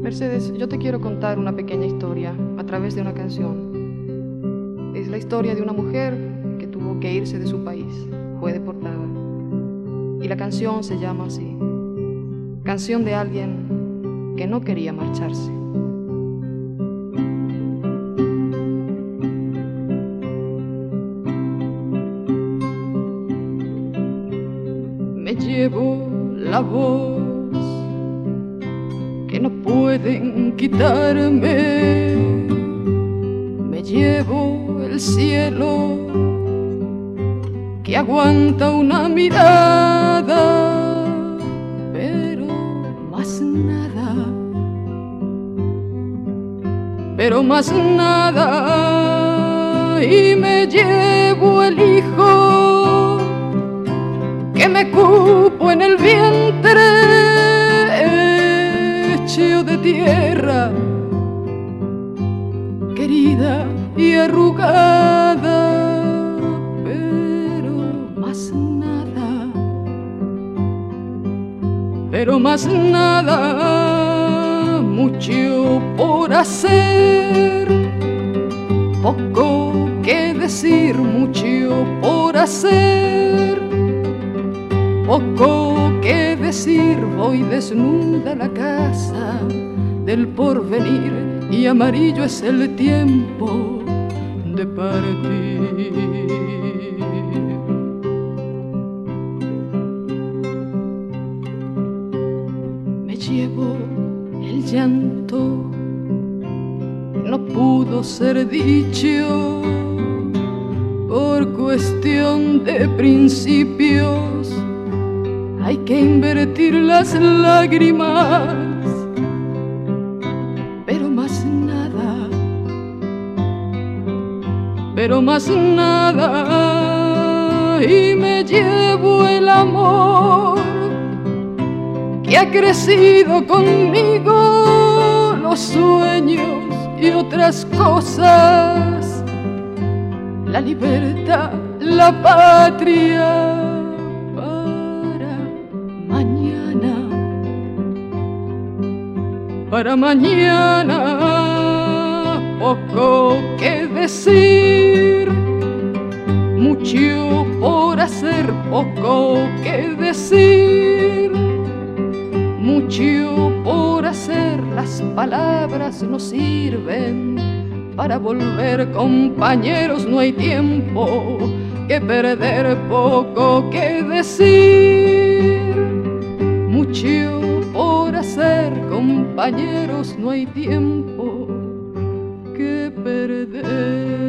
Mercedes, yo te quiero contar una pequeña historia a través de una canción. Es la historia de una mujer que tuvo que irse de su país, fue deportada. Y la canción se llama así: canción de alguien que no quería marcharse. Me llevo la voz que no pueden quitarme, me llevo el cielo que aguanta una mirada, pero más nada, y me llevo el hijo que me cupo en el vientre, hecho de tierra, querida y arrugada, pero más nada, mucho por hacer, poco que decir, mucho por hacer, poco que decir. Voy desnuda a la casa del porvenir y amarillo es el tiempo de partir. Me llevo el llanto, no pudo ser dicho por cuestión de principios. Hay que invertir las lágrimas, pero más nada, y me llevo el amor que ha crecido conmigo, los sueños y otras cosas, la libertad, la patria. Para mañana, poco que decir, mucho por hacer, poco que decir, mucho por hacer. Las palabras no sirven para volver compañeros, no hay tiempo que perder, poco que decir, mucho por hacer, compañeros, no hay tiempo que perder.